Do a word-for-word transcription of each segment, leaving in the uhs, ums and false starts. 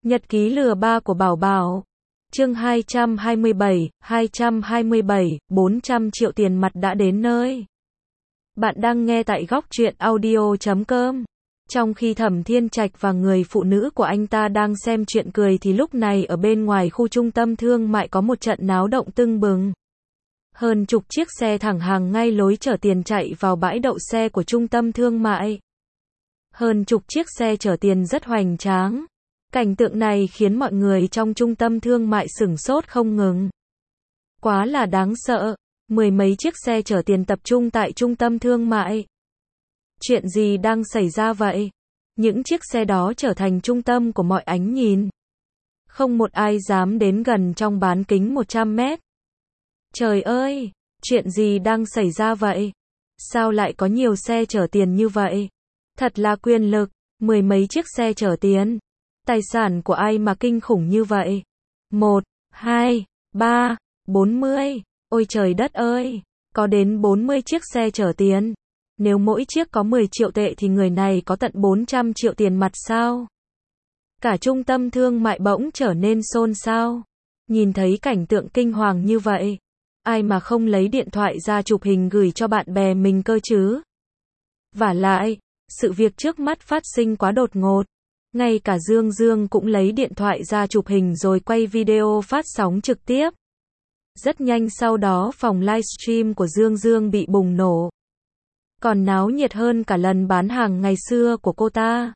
Nhật ký lừa ba của Bảo Bảo. Chương hai trăm hai mươi bảy, hai trăm hai mươi bảy, bốn trăm triệu tiền mặt đã đến nơi. Bạn đang nghe tại góc truyện audio chấm com. Trong khi Thẩm Thiên Trạch và người phụ nữ của anh ta đang xem chuyện cười thì lúc này ở bên ngoài khu trung tâm thương mại có một trận náo động tưng bừng. Hơn chục chiếc xe thẳng hàng ngay lối chở tiền chạy vào bãi đậu xe của trung tâm thương mại. Hơn chục chiếc xe chở tiền rất hoành tráng. Cảnh tượng này khiến mọi người trong trung tâm thương mại sửng sốt không ngừng. Quá là đáng sợ, mười mấy chiếc xe chở tiền tập trung tại trung tâm thương mại. Chuyện gì đang xảy ra vậy? Những chiếc xe đó trở thành trung tâm của mọi ánh nhìn. Không một ai dám đến gần trong bán kính một trăm mét. Trời ơi, chuyện gì đang xảy ra vậy? Sao lại có nhiều xe chở tiền như vậy? Thật là quyền lực, mười mấy chiếc xe chở tiền. Tài sản của ai mà kinh khủng như vậy? Một, hai, ba, bốn mươi. Ôi trời đất ơi, có đến bốn mươi chiếc xe chở tiền. Nếu mỗi chiếc có mười triệu tệ thì người này có tận bốn trăm triệu tiền mặt sao? Cả trung tâm thương mại bỗng trở nên xôn xao. Nhìn thấy cảnh tượng kinh hoàng như vậy, ai mà không lấy điện thoại ra chụp hình gửi cho bạn bè mình cơ chứ? Vả lại, sự việc trước mắt phát sinh quá đột ngột. Ngay cả Dương Dương cũng lấy điện thoại ra chụp hình rồi quay video phát sóng trực tiếp. Rất nhanh sau đó phòng livestream của Dương Dương bị bùng nổ. Còn náo nhiệt hơn cả lần bán hàng ngày xưa của cô ta.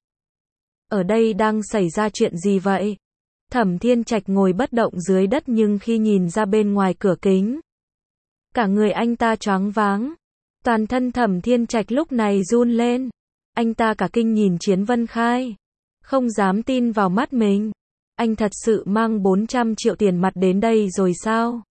Ở đây đang xảy ra chuyện gì vậy? Thẩm Thiên Trạch ngồi bất động dưới đất nhưng khi nhìn ra bên ngoài cửa kính, cả người anh ta choáng váng. Toàn thân Thẩm Thiên Trạch lúc này run lên. Anh ta cả kinh nhìn Chiến Vân Khai. Không dám tin vào mắt mình. Anh thật sự mang bốn trăm triệu tiền mặt đến đây rồi sao?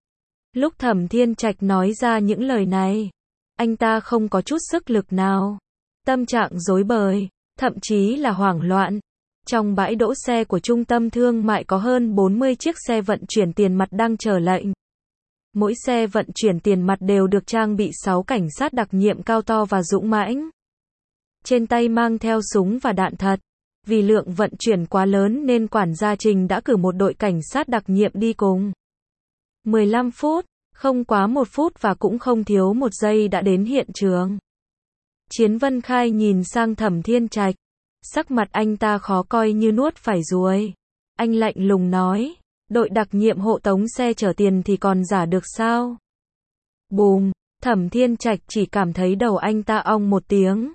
Lúc Thẩm Thiên Trạch nói ra những lời này, anh ta không có chút sức lực nào. Tâm trạng rối bời, thậm chí là hoảng loạn. Trong bãi đỗ xe của trung tâm thương mại có hơn bốn mươi chiếc xe vận chuyển tiền mặt đang chờ lệnh. Mỗi xe vận chuyển tiền mặt đều được trang bị sáu cảnh sát đặc nhiệm cao to và dũng mãnh. Trên tay mang theo súng và đạn thật. Vì lượng vận chuyển quá lớn nên quản gia Trình đã cử một đội cảnh sát đặc nhiệm đi cùng. mười lăm phút, không quá một phút và cũng không thiếu một giây đã đến hiện trường. Chiến Vân Khai nhìn sang Thẩm Thiên Trạch. Sắc mặt anh ta khó coi như nuốt phải ruồi. Anh lạnh lùng nói, đội đặc nhiệm hộ tống xe chở tiền thì còn giả được sao? Bùm, Thẩm Thiên Trạch chỉ cảm thấy đầu anh ta ong một tiếng.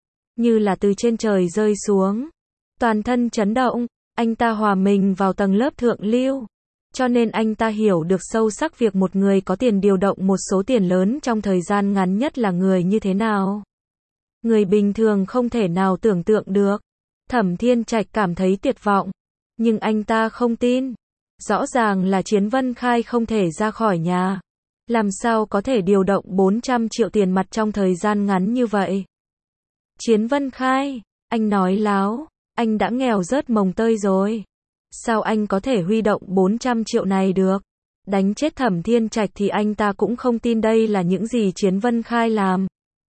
Như là từ trên trời rơi xuống. Toàn thân chấn động, anh ta hòa mình vào tầng lớp thượng lưu. Cho nên anh ta hiểu được sâu sắc việc một người có tiền điều động một số tiền lớn trong thời gian ngắn nhất là người như thế nào. Người bình thường không thể nào tưởng tượng được. Thẩm Thiên Trạch cảm thấy tuyệt vọng. Nhưng anh ta không tin. Rõ ràng là Chiến Vân Khai không thể ra khỏi nhà. Làm sao có thể điều động bốn trăm triệu tiền mặt trong thời gian ngắn như vậy? Chiến Vân Khai, anh nói láo. Anh đã nghèo rớt mồng tơi rồi. Sao anh có thể huy động bốn trăm triệu này được? Đánh chết Thẩm Thiên Trạch thì anh ta cũng không tin đây là những gì Chiến Vân Khai làm.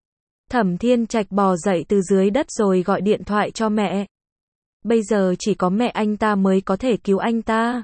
Thẩm Thiên Trạch bò dậy từ dưới đất rồi gọi điện thoại cho mẹ. Bây giờ chỉ có mẹ anh ta mới có thể cứu anh ta.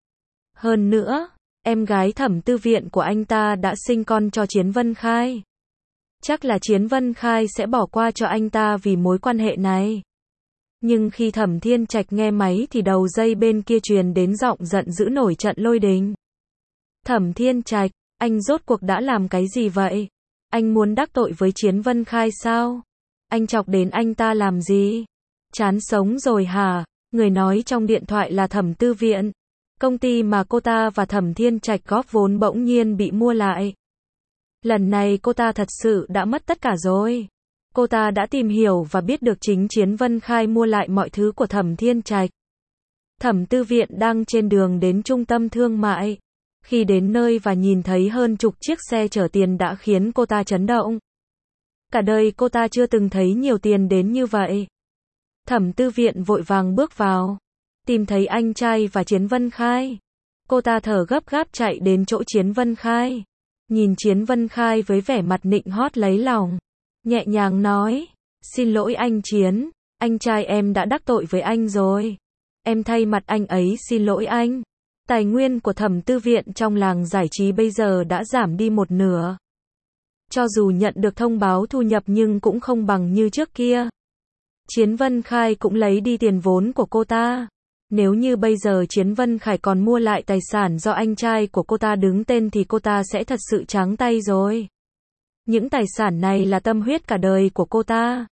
Hơn nữa, em gái Thẩm Tư Viện của anh ta đã sinh con cho Chiến Vân Khai. Chắc là Chiến Vân Khai sẽ bỏ qua cho anh ta vì mối quan hệ này. Nhưng khi Thẩm Thiên Trạch nghe máy thì đầu dây bên kia truyền đến giọng giận dữ nổi trận lôi đình. Thẩm Thiên Trạch, anh rốt cuộc đã làm cái gì vậy? Anh muốn đắc tội với Chiến Vân Khai sao? Anh chọc đến anh ta làm gì? Chán sống rồi hả? Người nói trong điện thoại là Thẩm Tư Viện. Công ty mà cô ta và Thẩm Thiên Trạch góp vốn bỗng nhiên bị mua lại. Lần này cô ta thật sự đã mất tất cả rồi. Cô ta đã tìm hiểu và biết được chính Chiến Vân Khai mua lại mọi thứ của Thẩm Thiên Trạch. Thẩm Tư Viện đang trên đường đến trung tâm thương mại. Khi đến nơi và nhìn thấy hơn chục chiếc xe chở tiền đã khiến cô ta chấn động. Cả đời cô ta chưa từng thấy nhiều tiền đến như vậy. Thẩm Tư Viện vội vàng bước vào. Tìm thấy anh trai và Chiến Vân Khai. Cô ta thở gấp gáp chạy đến chỗ Chiến Vân Khai. Nhìn Chiến Vân Khai với vẻ mặt nịnh hót lấy lòng. Nhẹ nhàng nói, xin lỗi anh Chiến, anh trai em đã đắc tội với anh rồi. em thay mặt anh ấy xin lỗi anh. Tài nguyên của Thẩm Tư Viện trong làng giải trí bây giờ đã giảm đi một nửa. Cho dù nhận được thông báo thu nhập nhưng cũng không bằng như trước kia. Chiến Vân Khai cũng lấy đi tiền vốn của cô ta. Nếu như bây giờ Chiến Vân Khải còn mua lại tài sản do anh trai của cô ta đứng tên thì cô ta sẽ thật sự trắng tay rồi. Những tài sản này là tâm huyết cả đời của cô ta.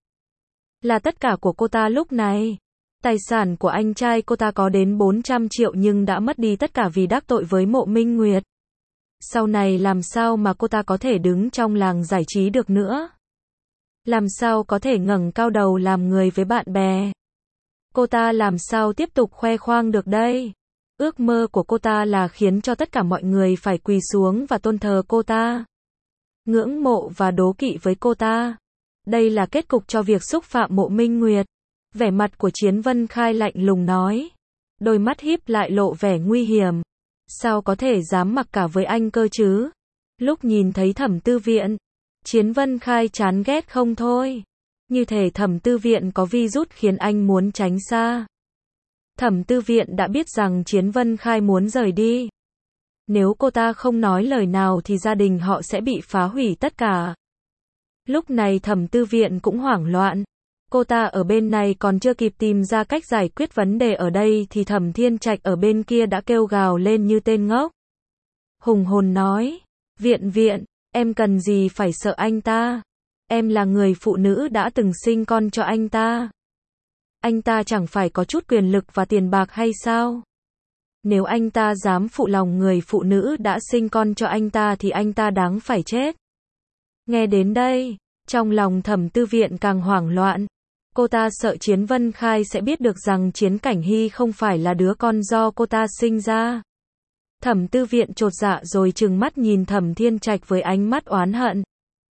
Là tất cả của cô ta lúc này. Tài sản của anh trai cô ta có đến bốn trăm triệu nhưng đã mất đi tất cả vì đắc tội với Mộ Minh Nguyệt. Sau này làm sao mà cô ta có thể đứng trong làng giải trí được nữa? Làm sao có thể ngẩng cao đầu làm người với bạn bè? Cô ta làm sao tiếp tục khoe khoang được đây? Ước mơ của cô ta là khiến cho tất cả mọi người phải quỳ xuống và tôn thờ cô ta. Ngưỡng mộ và đố kỵ với cô ta. Đây là kết cục cho việc xúc phạm Mộ Minh Nguyệt. Vẻ mặt của Chiến Vân Khai lạnh lùng nói. Đôi mắt híp lại lộ vẻ nguy hiểm. Sao có thể dám mặc cả với anh cơ chứ? Lúc nhìn thấy Thẩm Tư Viện, Chiến Vân Khai chán ghét không thôi. Như thể Thẩm Tư Viện có virus khiến anh muốn tránh xa. Thẩm Tư Viện đã biết rằng Chiến Vân Khai muốn rời đi. Nếu cô ta không nói lời nào thì gia đình họ sẽ bị phá hủy tất cả. Lúc này Thẩm Tư Viện cũng hoảng loạn. Cô ta ở bên này còn chưa kịp tìm ra cách giải quyết vấn đề ở đây thì Thẩm Thiên Trạch ở bên kia đã kêu gào lên như tên ngốc. Hùng hồn nói, Viện Viện, em cần gì phải sợ anh ta? Em là người phụ nữ đã từng sinh con cho anh ta. Anh ta chẳng phải có chút quyền lực và tiền bạc hay sao? Nếu anh ta dám phụ lòng người phụ nữ đã sinh con cho anh ta thì anh ta đáng phải chết. Nghe đến đây, trong lòng Thẩm Tư Viện càng hoảng loạn. Cô ta sợ Chiến Vân Khai sẽ biết được rằng Chiến Cảnh Hy không phải là đứa con do cô ta sinh ra. Thẩm Tư Viện chột dạ rồi trừng mắt nhìn Thẩm Thiên Trạch với ánh mắt oán hận.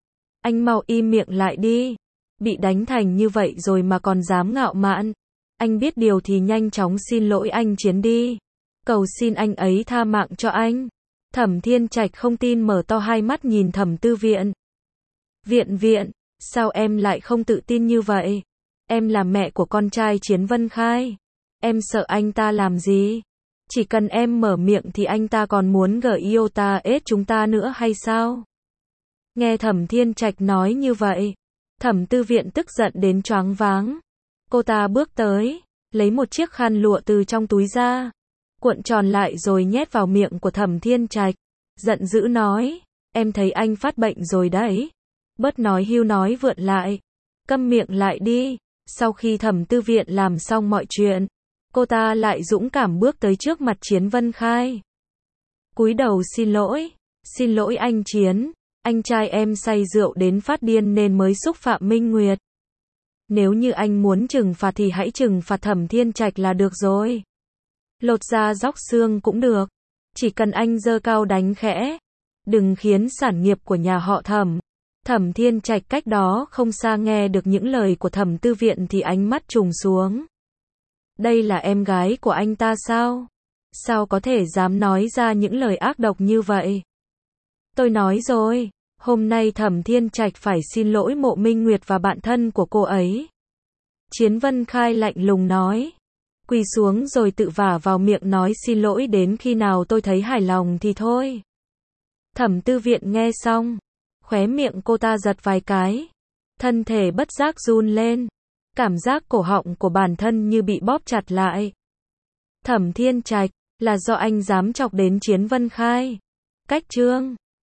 Anh mau im miệng lại đi. Bị đánh thành như vậy rồi mà còn dám ngạo mạn. Anh biết điều thì nhanh chóng xin lỗi anh Chiến đi. Cầu xin anh ấy tha mạng cho anh. Thẩm Thiên Trạch không tin mở to hai mắt nhìn Thẩm Tư Viện. Viện Viện, sao em lại không tự tin như vậy? Em là mẹ của con trai Chiến Vân Khai. Em sợ anh ta làm gì? Chỉ cần em mở miệng thì anh ta còn muốn gợi yêu ta ết chúng ta nữa hay sao? Nghe Thẩm Thiên Trạch nói như vậy, Thẩm Tư Viện tức giận đến choáng váng. Cô ta bước tới, lấy một chiếc khăn lụa từ trong túi ra, cuộn tròn lại rồi nhét vào miệng của Thẩm Thiên Trạch. Giận dữ nói, em thấy anh phát bệnh rồi đấy. Bớt nói hưu nói vượn lại. Câm miệng lại đi. Sau khi Thẩm Tư Viện làm xong mọi chuyện, cô ta lại dũng cảm bước tới trước mặt Chiến Vân Khai. Cúi đầu xin lỗi. Xin lỗi anh Chiến. Anh trai em say rượu đến phát điên nên mới xúc phạm Minh Nguyệt. Nếu như anh muốn trừng phạt thì hãy trừng phạt Thẩm Thiên Trạch là được rồi. Lột da róc xương cũng được. Chỉ cần anh giơ cao đánh khẽ. Đừng khiến sản nghiệp của nhà họ Thẩm. Thẩm Thiên Trạch cách đó không xa nghe được những lời của Thẩm Tư Viện thì ánh mắt trùng xuống. Đây là em gái của anh ta sao? Sao có thể dám nói ra những lời ác độc như vậy? Tôi nói rồi, hôm nay Thẩm Thiên Trạch phải xin lỗi Mộ Minh Nguyệt và bạn thân của cô ấy. Chiến Vân Khai lạnh lùng nói. Quỳ xuống rồi tự vả vào miệng nói xin lỗi đến khi nào tôi thấy hài lòng thì thôi. Thẩm Tư Viện nghe xong, khóe miệng cô ta giật vài cái. Thân thể bất giác run lên. Cảm giác cổ họng của bản thân như bị bóp chặt lại. Thẩm Thiên Trạch, là do anh dám chọc đến Chiến Vân Khai. Cách chương